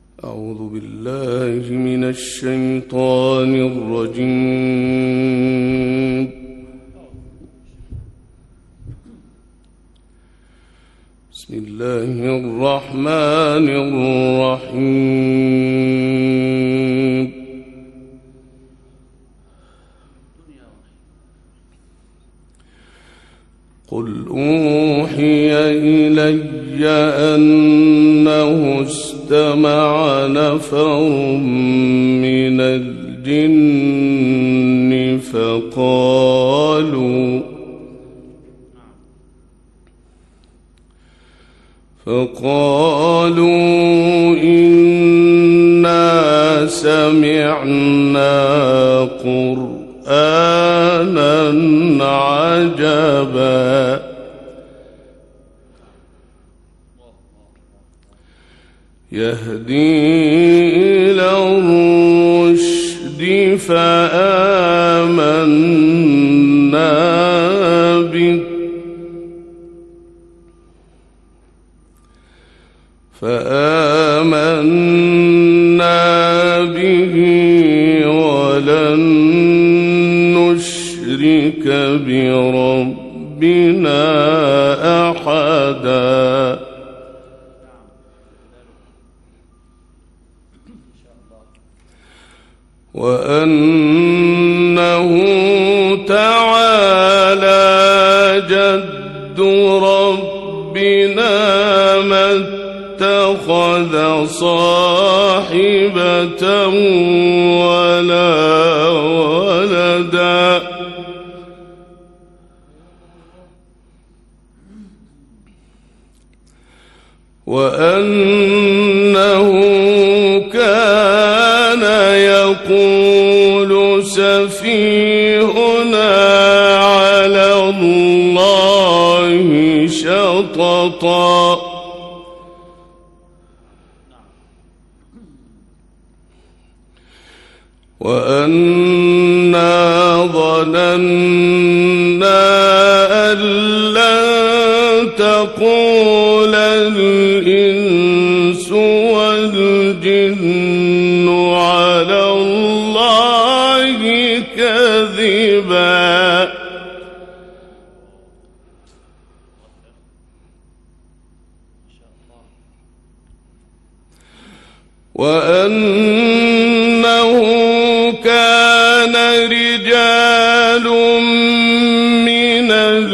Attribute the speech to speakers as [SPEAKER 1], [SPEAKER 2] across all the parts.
[SPEAKER 1] أعوذ بالله من الشيطان الرجيم. بسم الله الرحمن الرحيم. قل أوحي إلي أنه استمع نفر من الجن فقالوا إنا سمعنا قرآنا عجبا يهدي إلى الرشد فآمنا به ولن نشرك بربنا أحدا. وأنه تعالى جد ربنا ما اتخذ صاحبة ولا ولدا وأنه كان يقول سفيهنا على الله شططا وأنا ظننا أن لن تقول الإنس والجن على الله كذبا. وأنه كان رجال من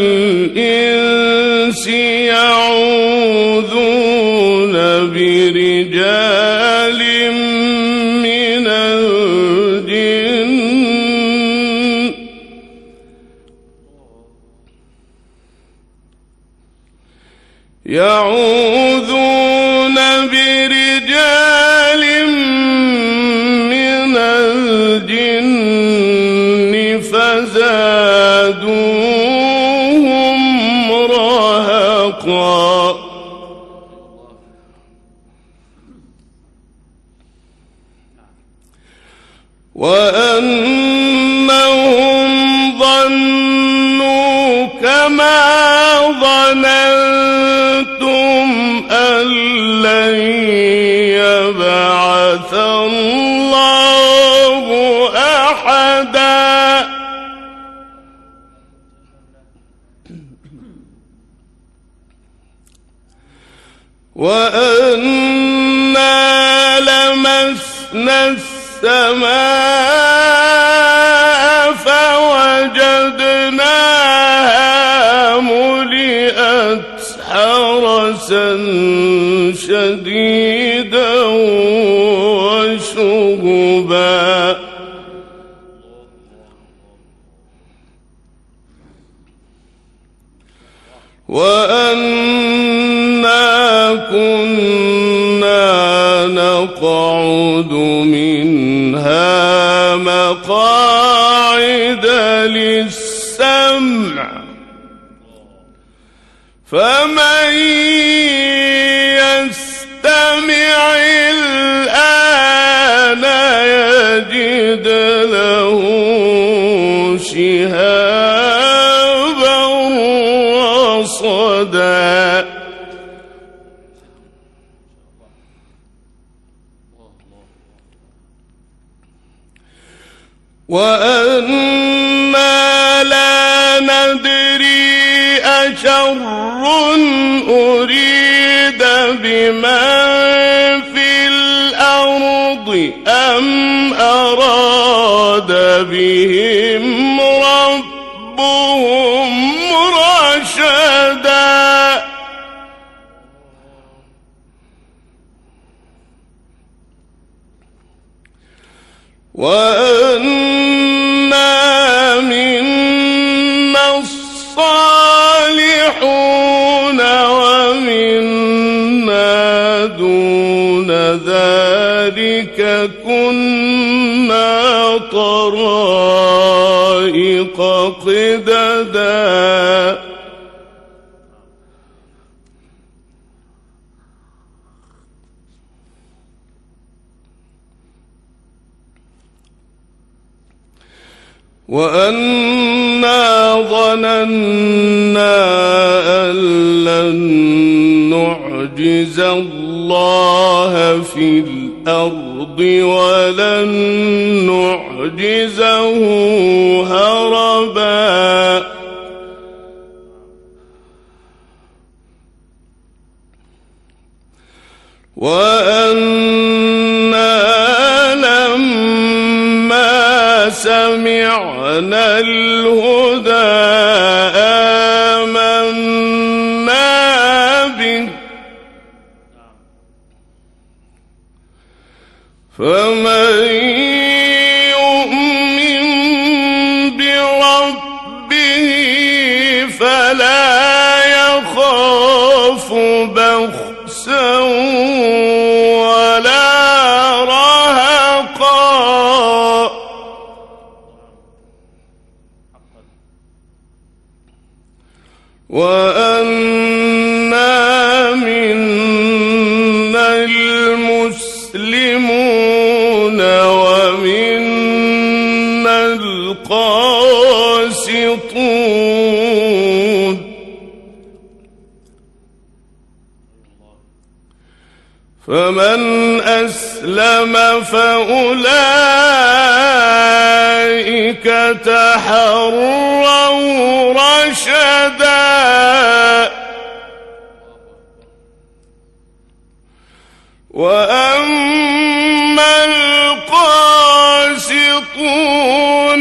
[SPEAKER 1] الإنس يعوذون برجال من الجن فزادوهم رهقا. وأنهم ظنوا كما ظننتم أن لن يبعث الله أحدا. وأنا لمسنا السماء فوجدناها ملئت حرسا شديدا وشهبا. وأنا كنا نقعد منها مقاعد للسمع فمن يستمع الآن يجد له شهابا رصدا. وأنا لا ندري أشر أريد بمن في الأرض أم أراد بهم ربهم رشدا وأنا منا الصالحون ومنا دون ذلك كنا طرائق قددا وأنا ظننا أن لن نعجز الله في الأرض ولن نعجزه هربا وأنا لما سمعنا الهدى آمنا به فمن يؤمن بربه فلا يخاف بخسا ولا رهقا وأنا منا المسلمون ومنا القاسطون فمن أسلم فأولئك تحروا رشدا وأما القاسطون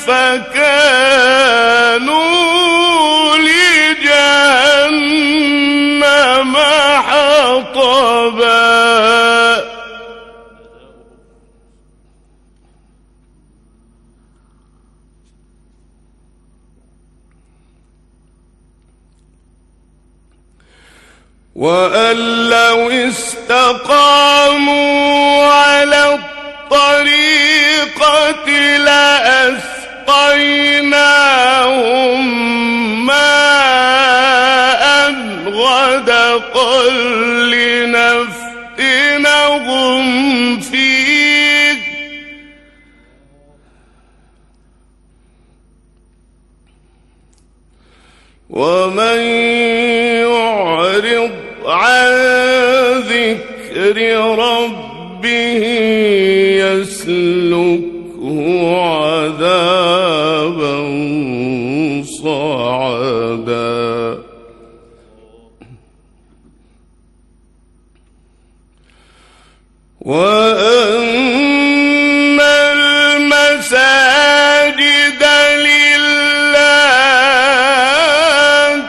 [SPEAKER 1] فكانوا لجهنم حطبا وأن لو استقاموا على الطريقة لأسقيناهم ماء غدقا لنفتنهم فيه ومن يعرض عن ذكر ربه يسلكه عذابا صعدا وأن المساجد لله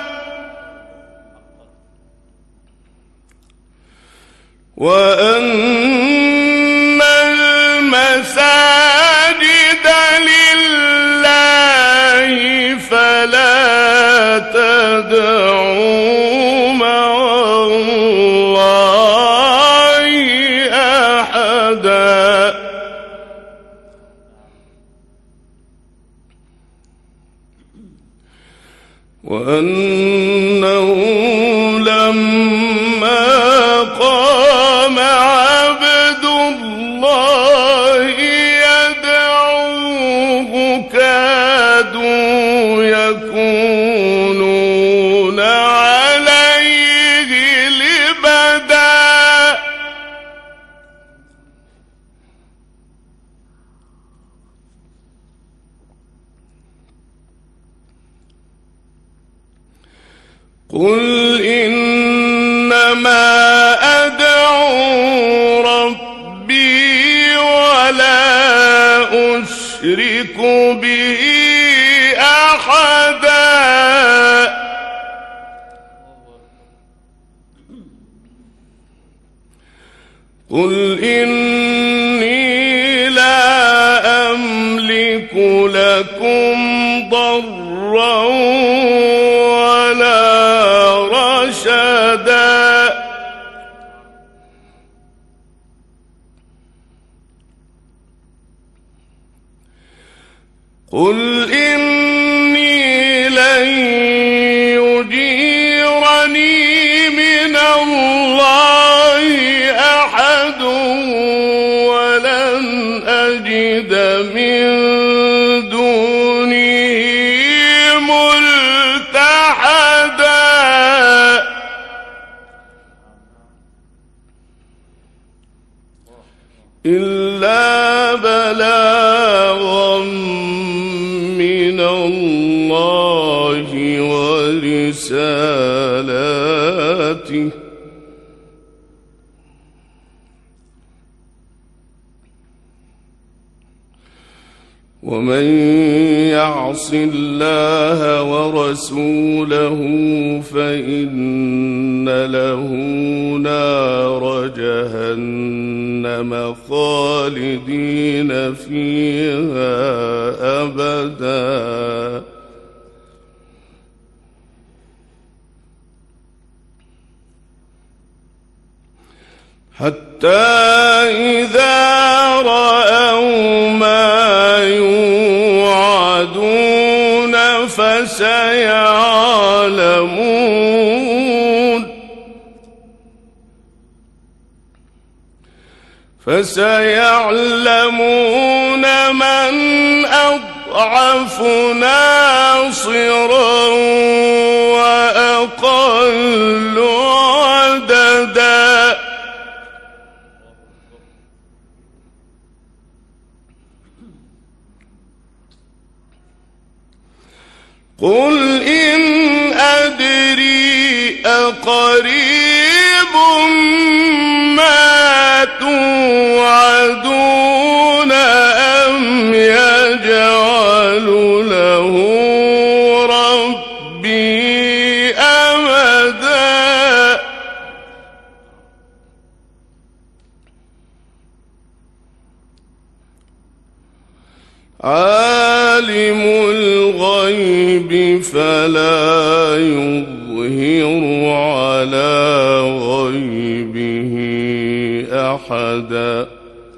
[SPEAKER 1] وأن المساجد لله فلا تدعوا مع الله أحدا وأنه لما قام عبد الله يدعوه كادوا يكونون عليه لبدا قل إنما أدعو ربي ولا أشرك به أحدا قل إني لا أملك لكم ضرا ولا رشدا قل إني لن يجيرني من الله أحد ولن أجد من دونه ملتحدا إلا بلاغا من الله ورسالاته ومن يعص الله ورسوله فإن له نار جهنم خالدين فيها أبدا حتى إذا رأوا ما يوعدون فسيعلمون من أضعف ناصرا وأقل عددا قل إن أدري أقريب ما توعدون أم يجعل له ربي أمدا عالم الغيب فلا يظهر على غيبه أحدا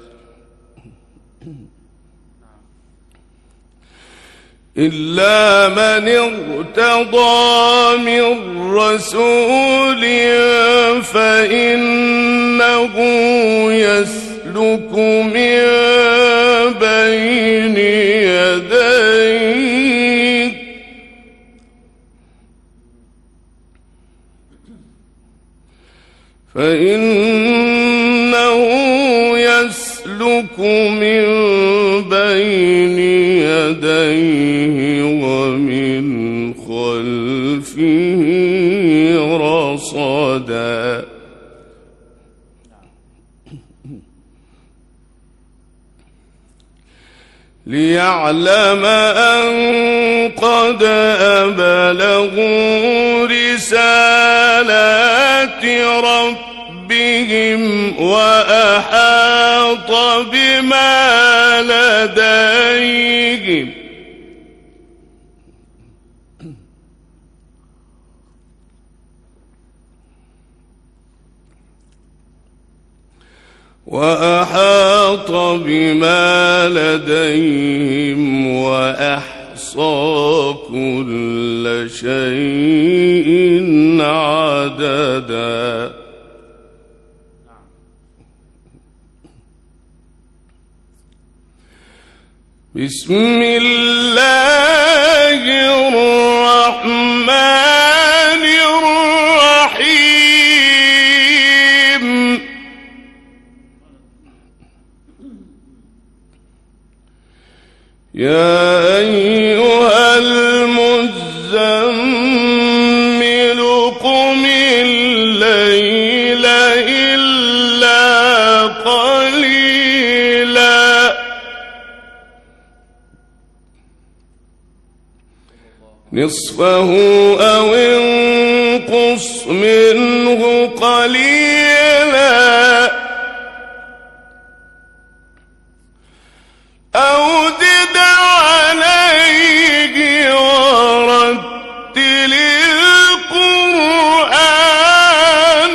[SPEAKER 1] إلا من ارتضى من رسول فإنه يسلك من بين يديه فإنه يسلك من بين يديه ومن خلفه رصدا ليعلم أن قد أبلغوا رسالات ربهم وأحاط بما لديهم وأحاط بما لديهم وأحصى كل شيء عددا بسم الله الرحمن الرحيم يا أيها المزمل قليلا نصفه أو انقص منه قليلا أو زد عليه ورتل القرآن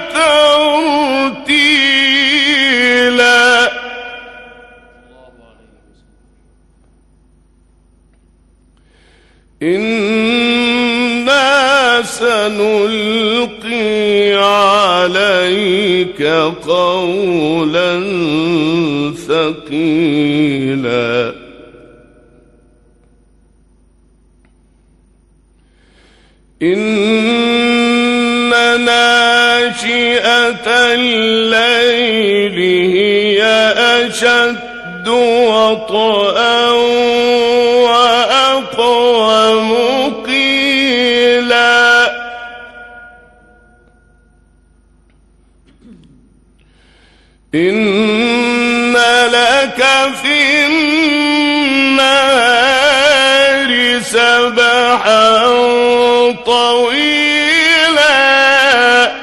[SPEAKER 1] ترتيلا إنا سنلقي عليك قولا ثقيلا إن ناشئة الليل هي أشد وطئا وأقوم قيلا إن لك في النهار سبحا طويلا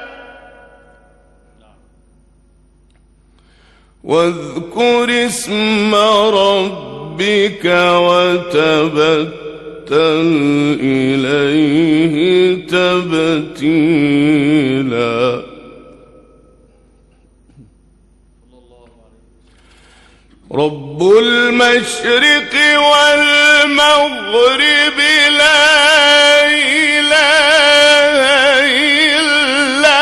[SPEAKER 1] واذكر اسم ربك وتبتل إليه تبتيلا رب المشرق والمغرب لا إله إلا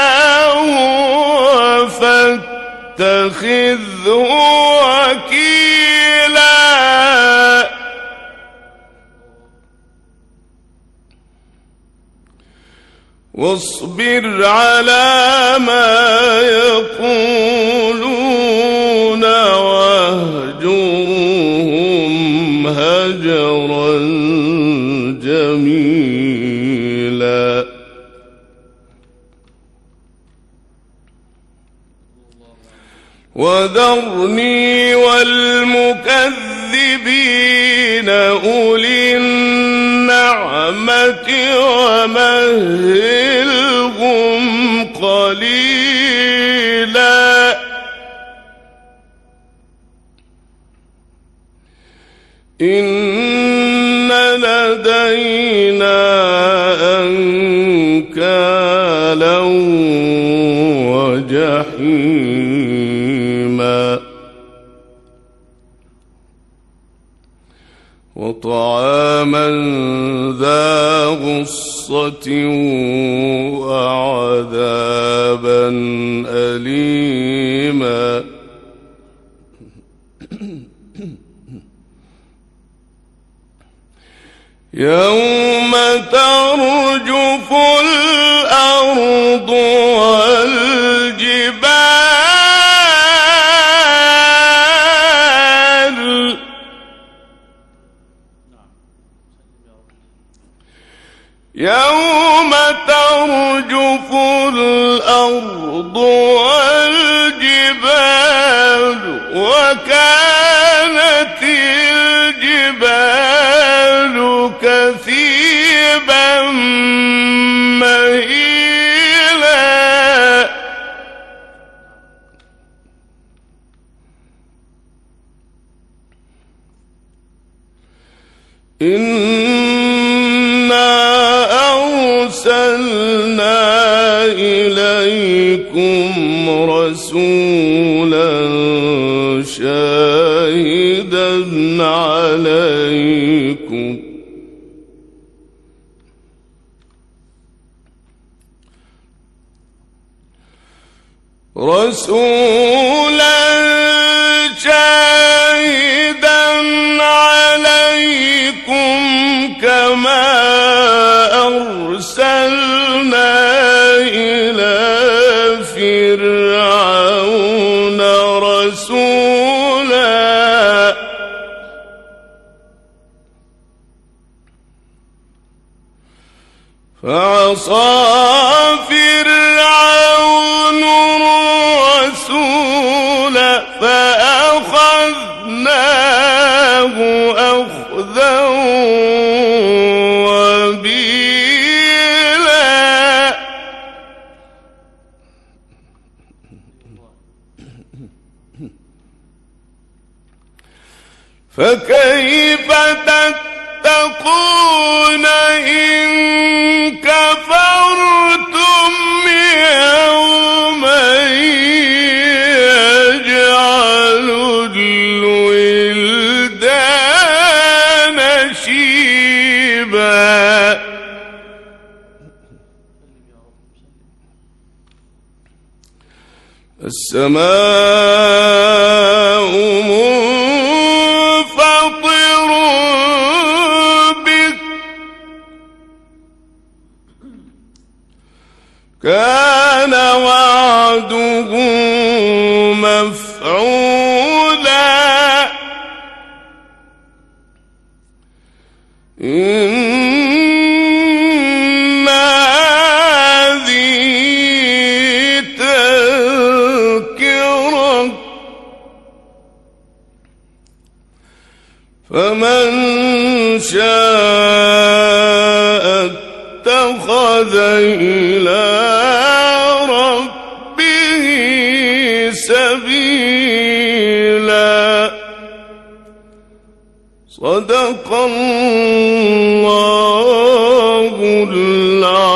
[SPEAKER 1] هو فاتخذه وكيلا واصبر على ما يقولون واهجرهم هجرا جميلا وذرني والمكذبين أولي النعمة ومهلهم قليلا إن لدينا أنكالا وجحيما وطعاما ذا غصة وعذابا أليما يوم ترجف الأرض والجبال يوم ترجف الأرض والجبال وكانت الجبال كثيبا مهيلا إنا أرسلنا إليكم رسولا شاهدا عليكم رسولا شاهدا عليكم كما أرسلنا إلى فرعون رسولا فعصى فرعون الرسول فأخذناه أخذا وبيلا فكيف تتقون إن كفرتم يوما يجعل الولدان شيبا السماء منفطر به كان وعده مفعولا إن هذه تذكرة فمن شاء اتخذ إلى ربه سبيلا صدق الله العظيم.